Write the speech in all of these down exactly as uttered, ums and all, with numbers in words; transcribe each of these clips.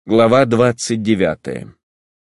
Глава двадцать девятая.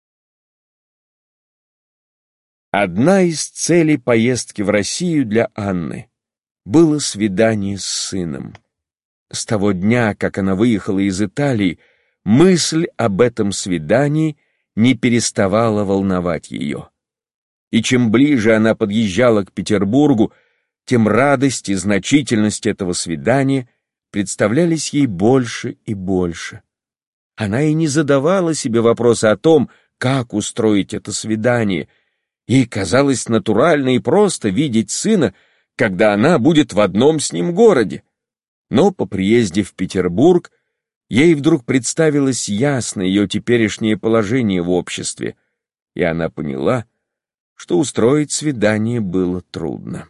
Одна из целей поездки в Россию для Анны было свидание с сыном. С того дня, как она выехала из Италии, мысль об этом свидании не переставала волновать ее. И чем ближе она подъезжала к Петербургу, тем радость и значительность этого свидания представлялись ей больше и больше. Она и не задавала себе вопроса о том, как устроить это свидание. Ей казалось натурально и просто видеть сына, когда она будет в одном с ним городе. Но по приезде в Петербург ей вдруг представилось ясно ее теперешнее положение в обществе, и она поняла, что устроить свидание было трудно.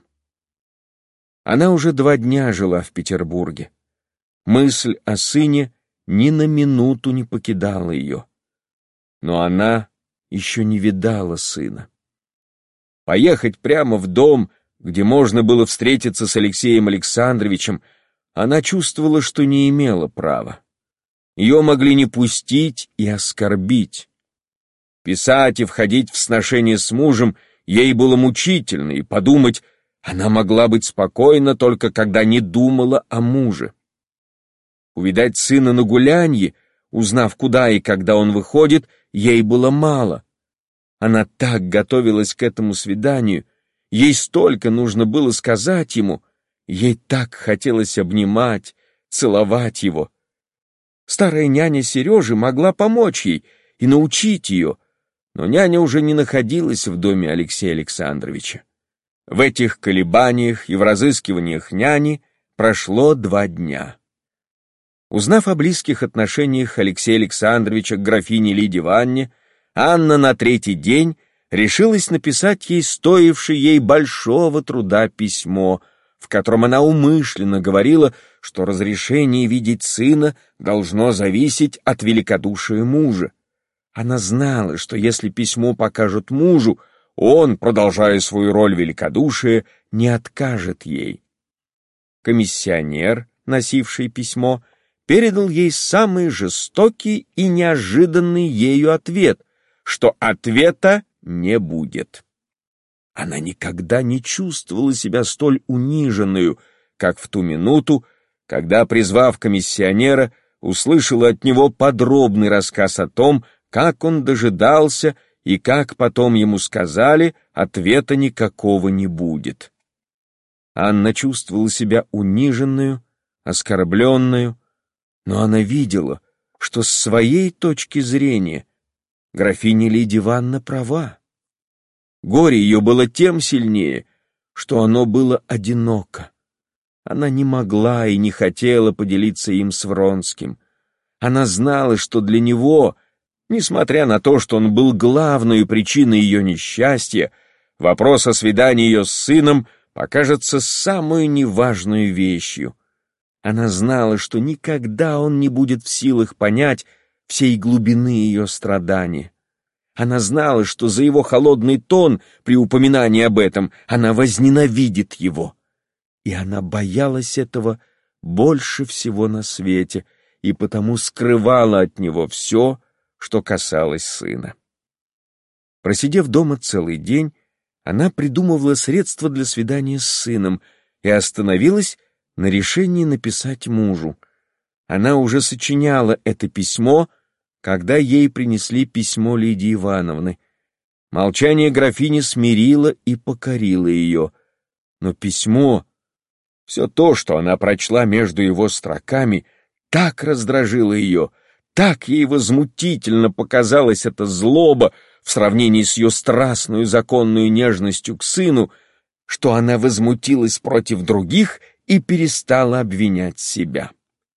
Она уже два дня жила в Петербурге. Мысль о сыне ни на минуту не покидала ее. Но она еще не видала сына. Поехать прямо в дом, где можно было встретиться с Алексеем Александровичем, она чувствовала, что не имела права. Ее могли не пустить и оскорбить. Писать и входить в сношение с мужем ей было мучительно, и подумать она могла быть спокойна только когда не думала о муже. Увидать сына на гулянье, узнав, куда и когда он выходит, ей было мало. Она так готовилась к этому свиданию, ей столько нужно было сказать ему, ей так хотелось обнимать, целовать его. Старая няня Сережи могла помочь ей и научить ее, но няня уже не находилась в доме Алексея Александровича. В этих колебаниях и в разыскиваниях няни прошло два дня. Узнав о близких отношениях Алексея Александровича к графине Лидии Ивановне, Анна на третий день решилась написать ей стоившее ей большого труда письмо, в котором она умышленно говорила, что разрешение видеть сына должно зависеть от великодушия мужа. Она знала, что если письмо покажут мужу, он, продолжая свою роль великодушия, не откажет ей. Комиссионер, носивший письмо, передал ей самый жестокий и неожиданный ею ответ, что ответа не будет. Она никогда не чувствовала себя столь униженную, как в ту минуту, когда, призвав комиссионера, услышала от него подробный рассказ о том, как он дожидался и как потом ему сказали, ответа никакого не будет. Анна чувствовала себя униженную, оскорбленную, но она видела, что с своей точки зрения графиня Лидия Ивановна права. Горе ее было тем сильнее, что оно было одиноко. Она не могла и не хотела поделиться им с Вронским. Она знала, что для него, несмотря на то, что он был главной причиной ее несчастья, вопрос о свидании ее с сыном покажется самой неважной вещью. Она знала, что никогда он не будет в силах понять всей глубины ее страдания. Она знала, что за его холодный тон при упоминании об этом она возненавидит его. И она боялась этого больше всего на свете, и потому скрывала от него все, что касалось сына. Просидев дома целый день, она придумывала средства для свидания с сыном и остановилась на решении написать мужу. Она уже сочиняла это письмо, когда ей принесли письмо Лидии Ивановны. Молчание графини смирило и покорило ее, но письмо, все то, что она прочла между его строками, так раздражило ее, так ей возмутительно показалась эта злоба в сравнении с ее страстную законную нежностью к сыну, что она возмутилась против других и перестала обвинять себя.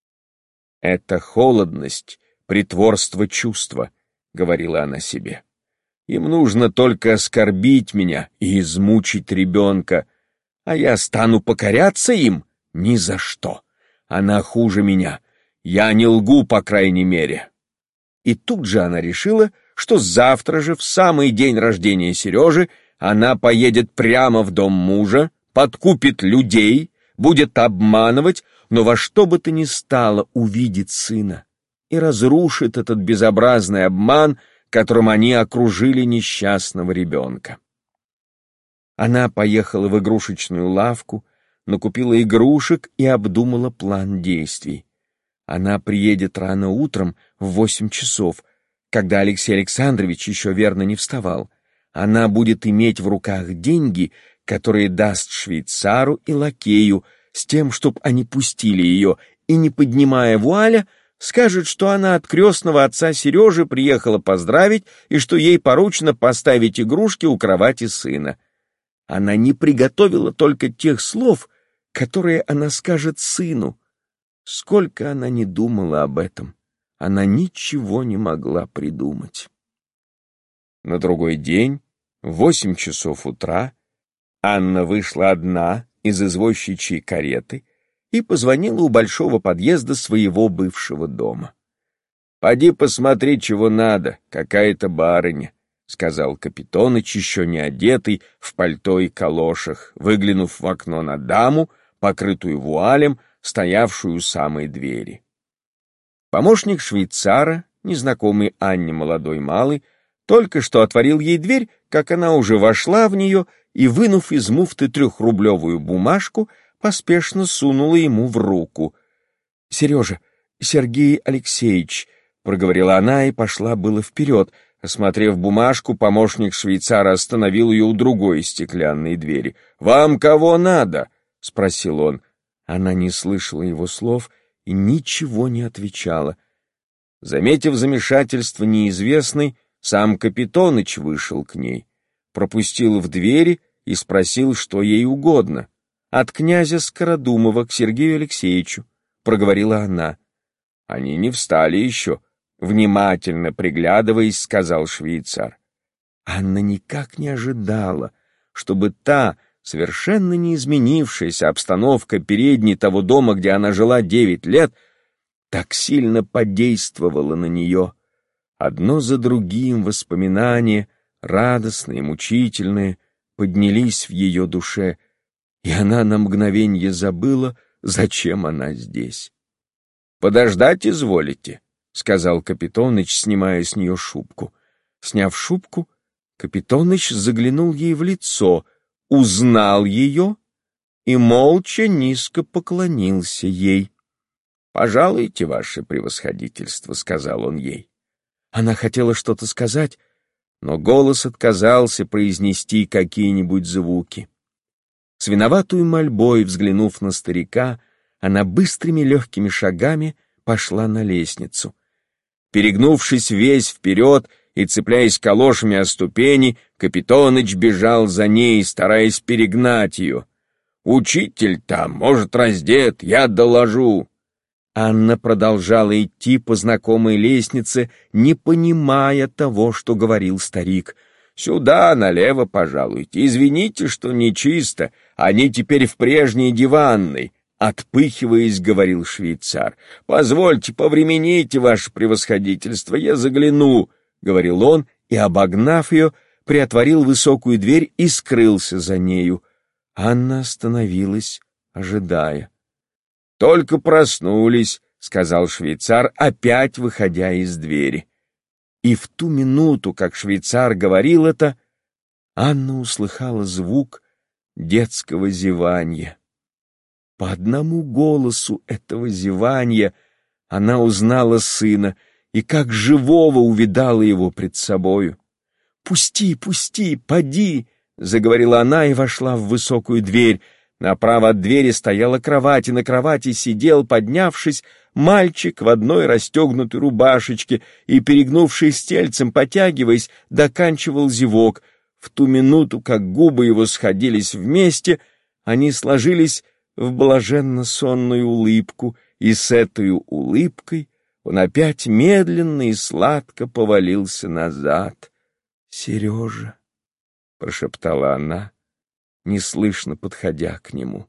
«Это холодность, притворство чувства», — говорила она себе. «Им нужно только оскорбить меня и измучить ребенка, а я стану покоряться им? Ни за что. Она хуже меня. Я не лгу, по крайней мере». И тут же она решила, что завтра же, в самый день рождения Сережи, она поедет прямо в дом мужа, подкупит людей, будет обманывать, но во что бы то ни стало увидеть сына. и разрушит этот безобразный обман, которым они окружили несчастного ребенка. Она поехала в игрушечную лавку, накупила игрушек и обдумала план действий. Она приедет рано утром в восемь часов, когда Алексей Александрович еще верно не вставал. Она будет иметь в руках деньги, которые даст швейцару и лакею, с тем, чтоб они пустили ее, и, не поднимая вуаля, скажет, что она от крестного отца Сережи приехала поздравить и что ей поручено поставить игрушки у кровати сына. Она не приготовила только тех слов, которые она скажет сыну. Сколько она не думала об этом, она ничего не могла придумать. На другой день, в восемь часов утра, Анна вышла одна из извозчичьей кареты и позвонила у большого подъезда своего бывшего дома. «Поди посмотри, чего надо, какая-то барыня», — сказал Капитоныч, еще не одетый, в пальто и калошах, выглянув в окно на даму, покрытую вуалем, стоявшую у самой двери. Помощник швейцара, незнакомый Анне молодой малый, только что отворил ей дверь, как она уже вошла в нее и, вынув из муфты трехрублевую бумажку, поспешно сунула ему в руку. — Сережа, Сергей Алексеевич, — проговорила она и пошла было вперед. Осмотрев бумажку, помощник швейцара остановил ее у другой стеклянной двери. — Вам кого надо? — спросил он. Она не слышала его слов и ничего не отвечала. Заметив замешательство неизвестной, сам Капитоныч вышел к ней, пропустил в двери и спросил, что ей угодно. «От князя Скородумова к Сергею Алексеевичу», — проговорила она. «Они не встали еще», — внимательно приглядываясь, сказал швейцар. Анна никак не ожидала, чтобы та совершенно не изменившаяся обстановка передней того дома, где она жила девять лет, так сильно подействовала на нее. Одно за другим воспоминания, радостные, мучительные, поднялись в ее душе, и она на мгновенье забыла, зачем она здесь. «Подождать изволите», — сказал Капитоныч, снимая с нее шубку. Сняв шубку, Капитоныч заглянул ей в лицо, узнал ее и молча низко поклонился ей. «Пожалуйте, ваше превосходительство», — сказал он ей. Она хотела что-то сказать, но голос отказался произнести какие-нибудь звуки. С виноватую мольбой, взглянув на старика, она быстрыми легкими шагами пошла на лестницу. Перегнувшись весь вперед и цепляясь калошами о ступени, Капитоныч бежал за ней, стараясь перегнать ее. «Учитель там, может, раздет, я доложу». Анна продолжала идти по знакомой лестнице, не понимая того, что говорил старик. «Сюда, налево, пожалуйте. Извините, что нечисто. Они теперь в прежней диванной», — отпыхиваясь, говорил швейцар. «Позвольте, повремените, ваше превосходительство, я загляну», — говорил он, и, обогнав ее, приотворил высокую дверь и скрылся за нею. Анна остановилась, ожидая. «Только проснулись», — сказал швейцар, опять выходя из двери. И в ту минуту, как швейцар говорил это, Анна услыхала звук детского зеванья. По одному голосу этого зеванья она узнала сына и как живого увидала его пред собою. «Пусти, пусти, поди!» — заговорила она и вошла в высокую дверь. Направо от двери стояла кровать, и на кровати сидел, поднявшись, мальчик в одной расстегнутой рубашечке и, перегнувшись тельцем, потягиваясь, доканчивал зевок. В ту минуту, как губы его сходились вместе, они сложились в блаженно-сонную улыбку, и с этой улыбкой он опять медленно и сладко повалился назад. «Сережа», — прошептала она, неслышно подходя к нему.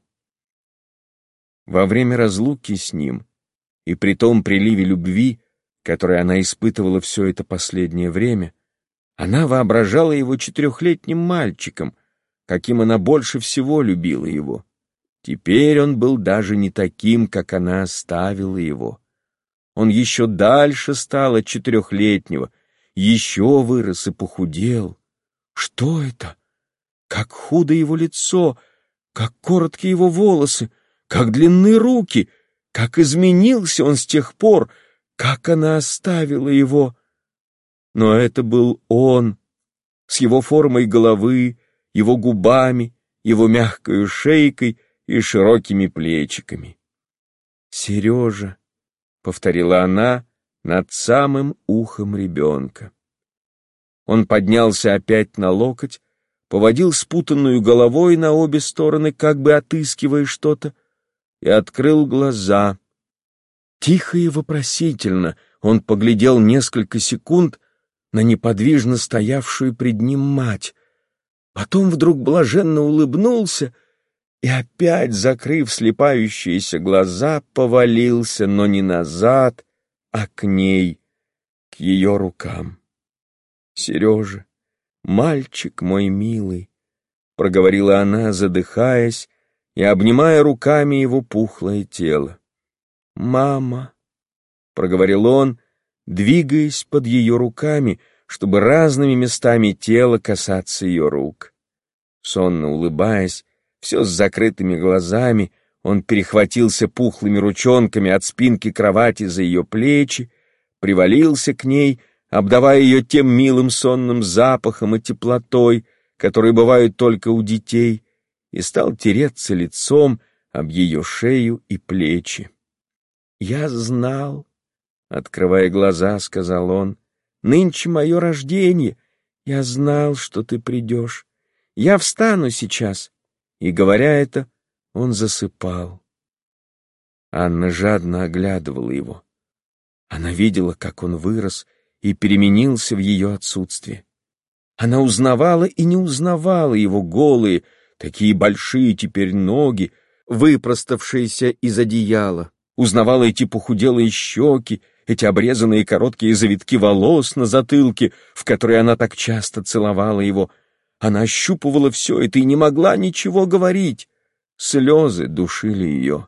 Во время разлуки с ним и при том приливе любви, который она испытывала все это последнее время, она воображала его четырехлетним мальчиком, каким она больше всего любила его. Теперь он был даже не таким, как она оставила его. Он еще дальше стал от четырехлетнего, еще вырос и похудел. Что это? Как худо его лицо, как короткие его волосы, как длинны руки, как изменился он с тех пор, как она оставила его. Но это был он, с его формой головы, его губами, его мягкой шейкой и широкими плечиками. «Сережа», — повторила она над самым ухом ребенка. Он поднялся опять на локоть, поводил спутанную головой на обе стороны, как бы отыскивая что-то, и открыл глаза. Тихо и вопросительно он поглядел несколько секунд на неподвижно стоявшую пред ним мать. Потом вдруг блаженно улыбнулся и опять, закрыв слепающиеся глаза, повалился, но не назад, а к ней, к ее рукам. «Сережа, мальчик мой милый», — проговорила она, задыхаясь и обнимая руками его пухлое тело. «Мама», — проговорил он, двигаясь под ее руками, чтобы разными местами тела касаться ее рук. Сонно улыбаясь, все с закрытыми глазами, он перехватился пухлыми ручонками от спинки кровати за ее плечи, привалился к ней, обдавая ее тем милым сонным запахом и теплотой, которые бывают только у детей, и стал тереться лицом об ее шею и плечи. «Я знал», — открывая глаза, сказал он, — «нынче мое рождение. Я знал, что ты придешь. Я встану сейчас». И, говоря это, он засыпал. Анна жадно оглядывала его. Она видела, как он вырос и переменился в ее отсутствии. Она узнавала и не узнавала его голые, такие большие теперь ноги, выпроставшиеся из одеяла. Узнавала эти похуделые щеки, эти обрезанные короткие завитки волос на затылке, в которые она так часто целовала его. Она ощупывала все это и не могла ничего говорить. Слезы душили ее.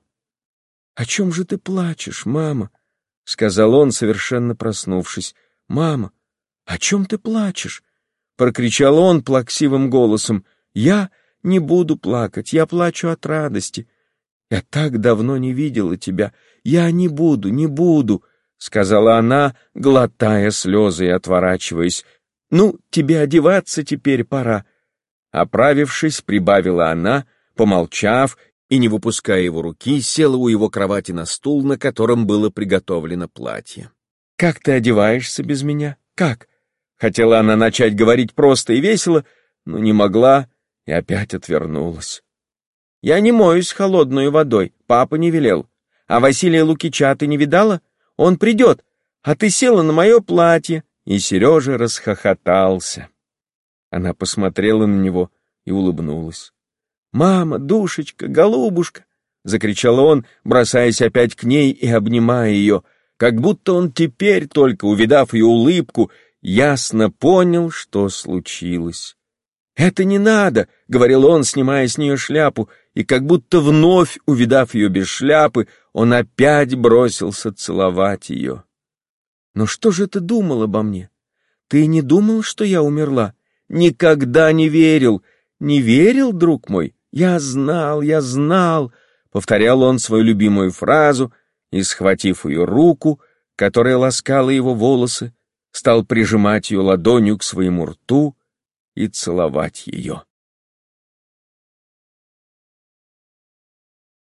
«О чем же ты плачешь, мама?» — сказал он, совершенно проснувшись. «Мама, о чем ты плачешь?» — прокричал он плаксивым голосом. «Я не буду плакать, я плачу от радости. Я так давно не видела тебя. Я не буду, не буду», — сказала она, глотая слезы и отворачиваясь. «Ну, тебе одеваться теперь пора». Оправившись, прибавила она, помолчав и, не выпуская его руки, села у его кровати на стул, на котором было приготовлено платье. «Как ты одеваешься без меня? Как?» Хотела она начать говорить просто и весело, но не могла и опять отвернулась. «Я не моюсь холодной водой, папа не велел. А Василия Лукича ты не видала? Он придет, а ты села на мое платье». И Сережа расхохотался. Она посмотрела на него и улыбнулась. «Мама, душечка, голубушка!» — закричал он, бросаясь опять к ней и обнимая ее, как будто он теперь, только увидав ее улыбку, ясно понял, что случилось. «Это не надо!» — говорил он, снимая с нее шляпу, и как будто вновь, увидав ее без шляпы, он опять бросился целовать ее. «Но что же ты думал обо мне? Ты не думал, что я умерла? Никогда не верил. Не верил, друг мой? Я знал, я знал», — повторял он свою любимую фразу и, схватив ее руку, которая ласкала его волосы, стал прижимать ее ладонью к своему рту и целовать ее.